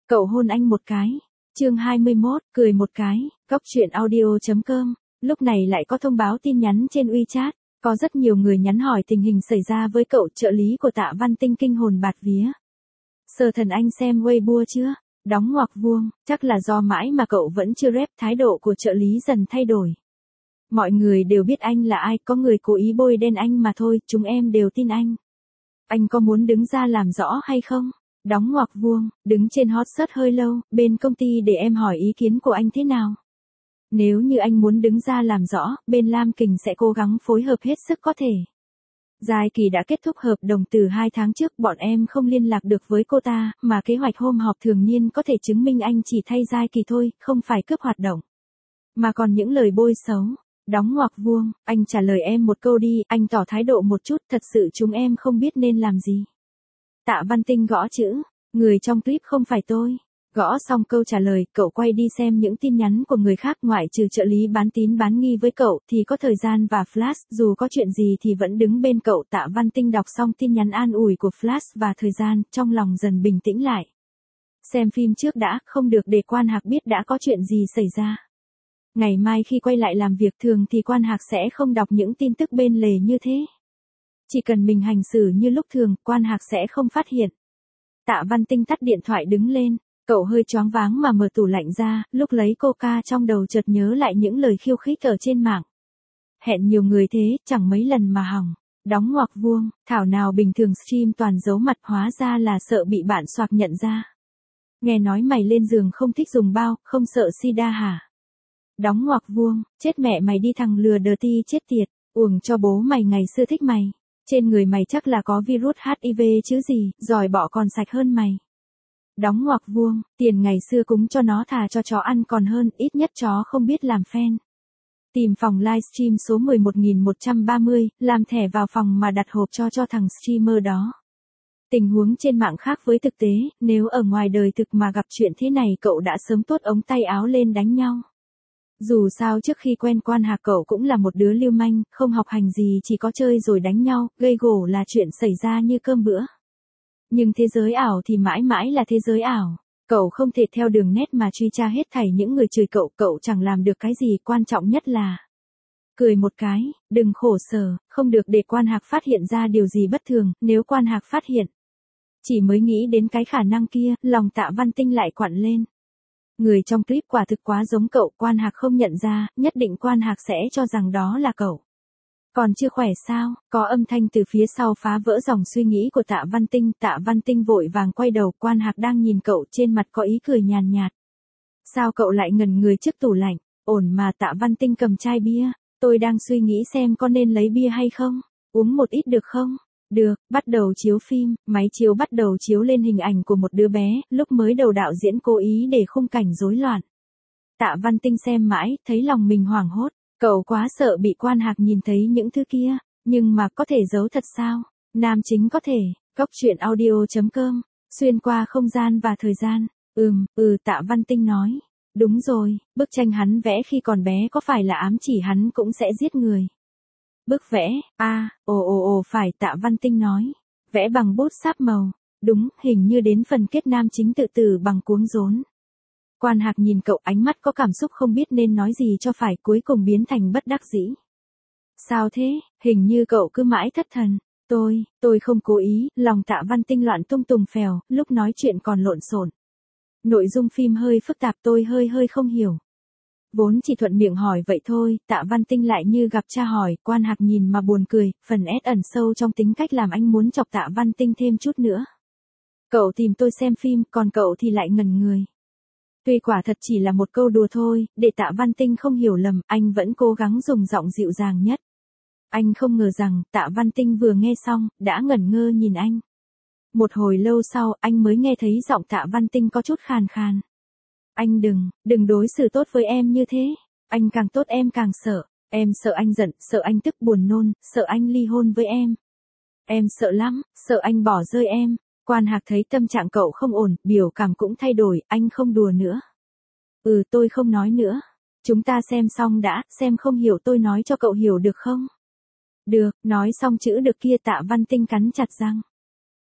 Cậu hôn anh một cái. Chương 21, cười một cái. Cóc truyện audio.com. Lúc này lại có thông báo tin nhắn trên WeChat. Có rất nhiều người nhắn hỏi tình hình xảy ra với cậu. Trợ lý của Tạ Văn Tinh kinh hồn bạt vía. Sở Thần anh xem Weibo chưa? Đóng ngoặc vuông, chắc là do mãi mà cậu vẫn chưa rep, thái độ của trợ lý dần thay đổi. Mọi người đều biết anh là ai, có người cố ý bôi đen anh mà thôi, chúng em đều tin anh. Anh có muốn đứng ra làm rõ hay không? Đóng ngoặc vuông, đứng trên hot search hơi lâu, bên công ty để em hỏi ý kiến của anh thế nào? Nếu như anh muốn đứng ra làm rõ, bên Lam Kình sẽ cố gắng phối hợp hết sức có thể. Giai Kỳ đã kết thúc hợp đồng từ 2 tháng trước, bọn em không liên lạc được với cô ta, mà kế hoạch hôm họp thường niên có thể chứng minh anh chỉ thay Giai Kỳ thôi, không phải cướp hoạt động. Mà còn những lời bôi xấu. Đóng ngoặc vuông, anh trả lời em một câu đi, anh tỏ thái độ một chút, thật sự chúng em không biết nên làm gì. Tạ Văn Tinh gõ chữ, người trong clip không phải tôi. Gõ xong câu trả lời, cậu quay đi xem những tin nhắn của người khác, ngoại trừ trợ lý bán tín bán nghi với cậu, thì có Thời gian và Flash, dù có chuyện gì thì vẫn đứng bên cậu. Tạ Văn Tinh đọc xong tin nhắn an ủi của Flash và Thời gian, trong lòng dần bình tĩnh lại. Xem phim trước đã, không được để Quan Hạc biết đã có chuyện gì xảy ra. Ngày mai khi quay lại làm việc thường thì Quan Hạc sẽ không đọc những tin tức bên lề như thế. Chỉ cần mình hành xử như lúc thường, Quan Hạc sẽ không phát hiện. Tạ Văn Tinh tắt điện thoại đứng lên. Cậu hơi choáng váng mà mở tủ lạnh ra, lúc lấy coca trong đầu chợt nhớ lại những lời khiêu khích ở trên mạng. Hẹn nhiều người thế, chẳng mấy lần mà hỏng. Đóng ngoặc vuông, thảo nào bình thường stream toàn giấu mặt, hóa ra là sợ bị bạn xoạc nhận ra. Nghe nói mày lên giường không thích dùng bao, không sợ sida hả? Đóng ngoặc vuông, chết mẹ mày đi thằng lừa đờ ti chết tiệt, uổng cho bố mày ngày xưa thích mày. Trên người mày chắc là có virus HIV chứ gì, giỏi bọ còn sạch hơn mày. Đóng ngoặc vuông, tiền ngày xưa cúng cho nó thà cho chó ăn còn hơn, ít nhất chó không biết làm fan. Tìm phòng livestream số 11.130, làm thẻ vào phòng mà đặt hộp cho thằng streamer đó. Tình huống trên mạng khác với thực tế, nếu ở ngoài đời thực mà gặp chuyện thế này cậu đã sớm tuốt ống tay áo lên đánh nhau. Dù sao trước khi quen Quan Hạc cậu cũng là một đứa lưu manh, không học hành gì chỉ có chơi rồi đánh nhau, gây gổ là chuyện xảy ra như cơm bữa. Nhưng thế giới ảo thì mãi mãi là thế giới ảo. Cậu không thể theo đường nét mà truy tra hết thảy những người chửi cậu chẳng làm được cái gì, quan trọng nhất là cười một cái, đừng khổ sở, không được để Quan Hạc phát hiện ra điều gì bất thường, nếu Quan Hạc phát hiện. Chỉ mới nghĩ đến cái khả năng kia, lòng Tạ Văn Tinh lại quặn lên. Người trong clip quả thực quá giống cậu, Quan Hạc không nhận ra, nhất định Quan Hạc sẽ cho rằng đó là cậu. Còn chưa khỏe sao? Có âm thanh từ phía sau phá vỡ dòng suy nghĩ của Tạ Văn Tinh. Tạ Văn Tinh vội vàng quay đầu, Quan Hạc đang nhìn cậu, trên mặt có ý cười nhàn nhạt. Sao cậu lại ngẩn người trước tủ lạnh? Ổn mà. Tạ Văn Tinh cầm chai bia. Tôi đang suy nghĩ xem có nên lấy bia hay không? Uống một ít được không? Được. Bắt đầu chiếu phim, máy chiếu bắt đầu chiếu lên hình ảnh của một đứa bé, lúc mới đầu đạo diễn cố ý để khung cảnh rối loạn. Tạ Văn Tinh xem mãi, thấy lòng mình hoảng hốt. Cậu quá sợ bị Quan Hạc nhìn thấy những thứ kia, nhưng mà có thể giấu thật sao? Nam chính có thể. Cóc truyện audio.com, xuyên qua không gian và thời gian. Tạ Văn Tinh nói. Đúng rồi, bức tranh hắn vẽ khi còn bé có phải là ám chỉ hắn cũng sẽ giết người? Bức vẽ, phải. Tạ Văn Tinh nói. Vẽ bằng bút sáp màu. Đúng, hình như đến phần kết nam chính tự tử bằng cuống rốn. Quan Hạc nhìn cậu, ánh mắt có cảm xúc không biết nên nói gì cho phải, cuối cùng biến thành bất đắc dĩ. Sao thế, hình như cậu cứ mãi thất thần. Tôi không cố ý. Lòng Tạ Văn Tinh loạn tung tùng phèo, lúc nói chuyện còn lộn xộn. Nội dung phim hơi phức tạp, tôi hơi không hiểu. Vốn chỉ thuận miệng hỏi vậy thôi, Tạ Văn Tinh lại như gặp cha hỏi. Quan Hạc nhìn mà buồn cười, phần ẩn sâu trong tính cách làm anh muốn chọc Tạ Văn Tinh thêm chút nữa. Cậu tìm tôi xem phim, còn cậu thì lại ngẩn người. Tuy quả thật chỉ là một câu đùa thôi, để Tạ Văn Tinh không hiểu lầm, anh vẫn cố gắng dùng giọng dịu dàng nhất. Anh không ngờ rằng, Tạ Văn Tinh vừa nghe xong, đã ngẩn ngơ nhìn anh. Một hồi lâu sau, anh mới nghe thấy giọng Tạ Văn Tinh có chút khàn khàn. Anh đừng đối xử tốt với em như thế. Anh càng tốt em càng sợ. Em sợ anh giận, sợ anh tức buồn nôn, sợ anh ly hôn với em. Em sợ lắm, sợ anh bỏ rơi em. Quan Hạc thấy tâm trạng cậu không ổn, biểu cảm cũng thay đổi, anh không đùa nữa. Tôi không nói nữa. Chúng ta xem xong đã, xem không hiểu tôi nói cho cậu hiểu được không? Được, nói xong chữ được kia Tạ Văn Tinh cắn chặt răng.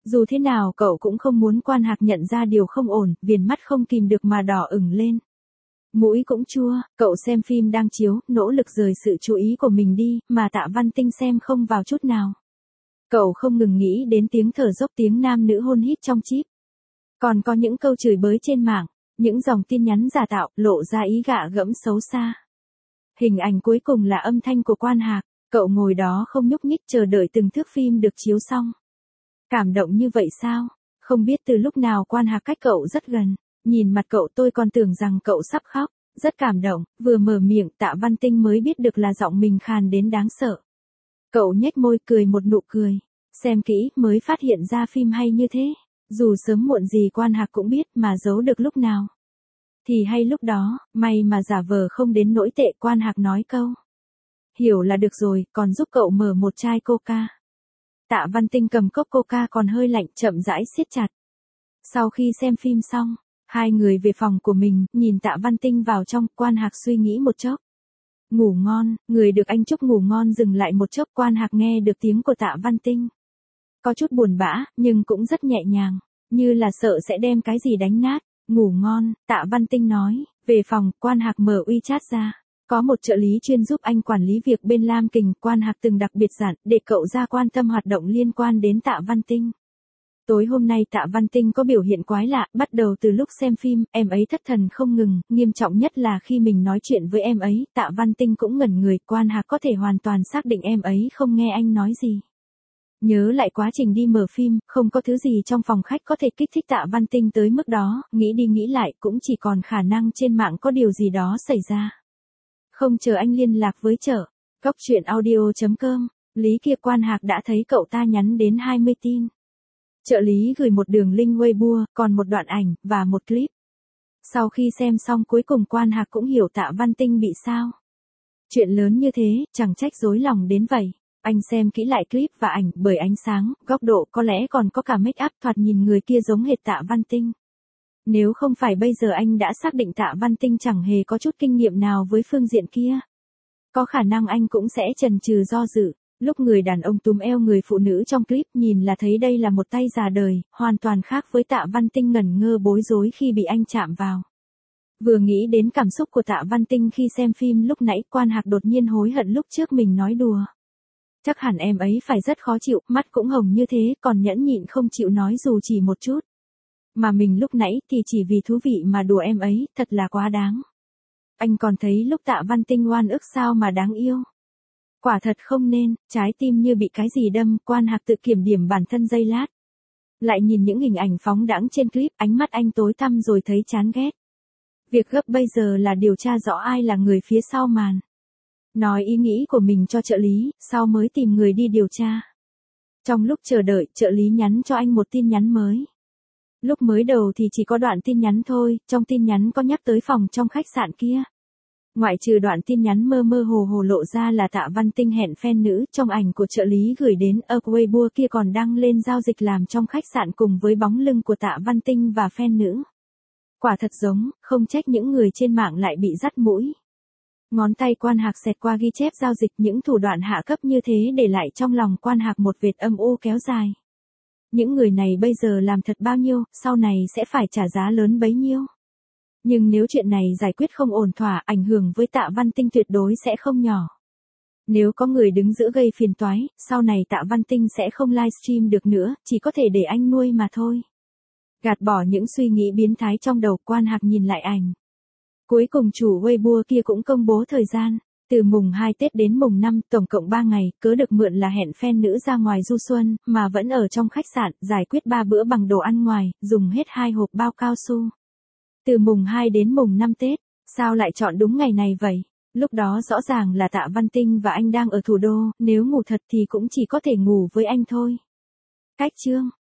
Dù thế nào cậu cũng không muốn Quan Hạc nhận ra điều không ổn, viền mắt không kìm được mà đỏ ửng lên. Mũi cũng chua, cậu xem phim đang chiếu, nỗ lực rời sự chú ý của mình đi, mà Tạ Văn Tinh xem không vào chút nào. Cậu không ngừng nghĩ đến tiếng thở dốc, tiếng nam nữ hôn hít trong chip. Còn có những câu chửi bới trên mạng, những dòng tin nhắn giả tạo, lộ ra ý gạ gẫm xấu xa. Hình ảnh cuối cùng là âm thanh của Quan Hạc, cậu ngồi đó không nhúc nhích chờ đợi từng thước phim được chiếu xong. Cảm động như vậy sao? Không biết từ lúc nào Quan Hạc cách cậu rất gần, nhìn mặt cậu tôi còn tưởng rằng cậu sắp khóc, rất cảm động, vừa mở miệng Tạ Văn Tinh mới biết được là giọng mình khàn đến đáng sợ. Cậu nhếch môi cười một nụ cười, xem kỹ mới phát hiện ra phim hay như thế, dù sớm muộn gì Quan Hạc cũng biết mà giấu được lúc nào. Thì hay lúc đó, may mà giả vờ không đến nỗi tệ. Quan Hạc nói câu hiểu là được rồi, còn giúp cậu mở một chai coca. Tạ Văn Tinh cầm cốc coca còn hơi lạnh, chậm rãi siết chặt. Sau khi xem phim xong, hai người về phòng của mình, nhìn Tạ Văn Tinh vào trong. Quan Hạc suy nghĩ một chốc. Ngủ ngon, người được anh chúc ngủ ngon. Dừng lại một chốc, Quan Hạc nghe được tiếng của Tạ Văn Tinh. Có chút buồn bã, nhưng cũng rất nhẹ nhàng, như là sợ sẽ đem cái gì đánh nát. Ngủ ngon, Tạ Văn Tinh nói. Về phòng, Quan Hạc mở WeChat ra. Có một trợ lý chuyên giúp anh quản lý việc bên Lam Kình. Quan Hạc từng đặc biệt dặn để cậu ra quan tâm hoạt động liên quan đến Tạ Văn Tinh. Tối hôm nay Tạ Văn Tinh có biểu hiện quái lạ, bắt đầu từ lúc xem phim, em ấy thất thần không ngừng, nghiêm trọng nhất là khi mình nói chuyện với em ấy, Tạ Văn Tinh cũng ngẩn người. Quan Hạc có thể hoàn toàn xác định em ấy không nghe anh nói gì. Nhớ lại quá trình đi mở phim, không có thứ gì trong phòng khách có thể kích thích Tạ Văn Tinh tới mức đó, nghĩ đi nghĩ lại cũng chỉ còn khả năng trên mạng có điều gì đó xảy ra. Không chờ anh liên lạc với chợ, Cóc Truyện Audio.com, lý kia Quan Hạc đã thấy cậu ta nhắn đến 20 tin. Trợ lý gửi một đường link Weibo, còn một đoạn ảnh, và một clip. Sau khi xem xong cuối cùng Quan Hạc cũng hiểu Tạ Văn Tinh bị sao. Chuyện lớn như thế, chẳng trách rối lòng đến vậy. Anh xem kỹ lại clip và ảnh, bởi ánh sáng, góc độ có lẽ còn có cả make up, thoạt nhìn người kia giống hệt Tạ Văn Tinh. Nếu không phải bây giờ anh đã xác định Tạ Văn Tinh chẳng hề có chút kinh nghiệm nào với phương diện kia. Có khả năng anh cũng sẽ chần chừ do dự. Lúc người đàn ông túm eo người phụ nữ trong clip nhìn là thấy đây là một tay già đời, hoàn toàn khác với Tạ Văn Tinh ngẩn ngơ bối rối khi bị anh chạm vào. Vừa nghĩ đến cảm xúc của Tạ Văn Tinh khi xem phim lúc nãy, Quan Hạc đột nhiên hối hận lúc trước mình nói đùa. Chắc hẳn em ấy phải rất khó chịu, mắt cũng hồng như thế, còn nhẫn nhịn không chịu nói dù chỉ một chút. Mà mình lúc nãy thì chỉ vì thú vị mà đùa em ấy, thật là quá đáng. Anh còn thấy lúc Tạ Văn Tinh oan ức sao mà đáng yêu. Quả thật không nên, trái tim như bị cái gì đâm. Quan Hạc tự kiểm điểm bản thân giây lát. Lại nhìn những hình ảnh phóng đãng trên clip, ánh mắt anh tối tăm rồi thấy chán ghét. Việc gấp bây giờ là điều tra rõ ai là người phía sau màn. Nói ý nghĩ của mình cho trợ lý, sau mới tìm người đi điều tra. Trong lúc chờ đợi, trợ lý nhắn cho anh một tin nhắn mới. Lúc mới đầu thì chỉ có đoạn tin nhắn thôi, trong tin nhắn có nhắc tới phòng trong khách sạn kia. Ngoại trừ đoạn tin nhắn mơ mơ hồ hồ lộ ra là Tạ Văn Tinh hẹn fan nữ, trong ảnh của trợ lý gửi đến Weibo kia còn đăng lên giao dịch làm trong khách sạn cùng với bóng lưng của Tạ Văn Tinh và fan nữ. Quả thật giống, không trách những người trên mạng lại bị dắt mũi. Ngón tay Quan Hạc xẹt qua ghi chép giao dịch, những thủ đoạn hạ cấp như thế để lại trong lòng Quan Hạc một vệt âm u kéo dài. Những người này bây giờ làm thật bao nhiêu, sau này sẽ phải trả giá lớn bấy nhiêu. Nhưng nếu chuyện này giải quyết không ổn thỏa, ảnh hưởng với Tạ Văn Tinh tuyệt đối sẽ không nhỏ. Nếu có người đứng giữa gây phiền toái, sau này Tạ Văn Tinh sẽ không livestream được nữa, chỉ có thể để anh nuôi mà thôi. Gạt bỏ những suy nghĩ biến thái trong đầu, Quan Hạc nhìn lại ảnh. Cuối cùng chủ Weibo kia cũng công bố thời gian. Từ mùng 2 Tết đến mùng 5, tổng cộng 3 ngày, cớ được mượn là hẹn fan nữ ra ngoài du xuân, mà vẫn ở trong khách sạn, giải quyết 3 bữa bằng đồ ăn ngoài, dùng hết 2 hộp bao cao su. Từ mùng 2 đến mùng 5 Tết, sao lại chọn đúng ngày này vậy? Lúc đó rõ ràng là Tạ Văn Tinh và anh đang ở thủ đô, nếu ngủ thật thì cũng chỉ có thể ngủ với anh thôi. Cách chương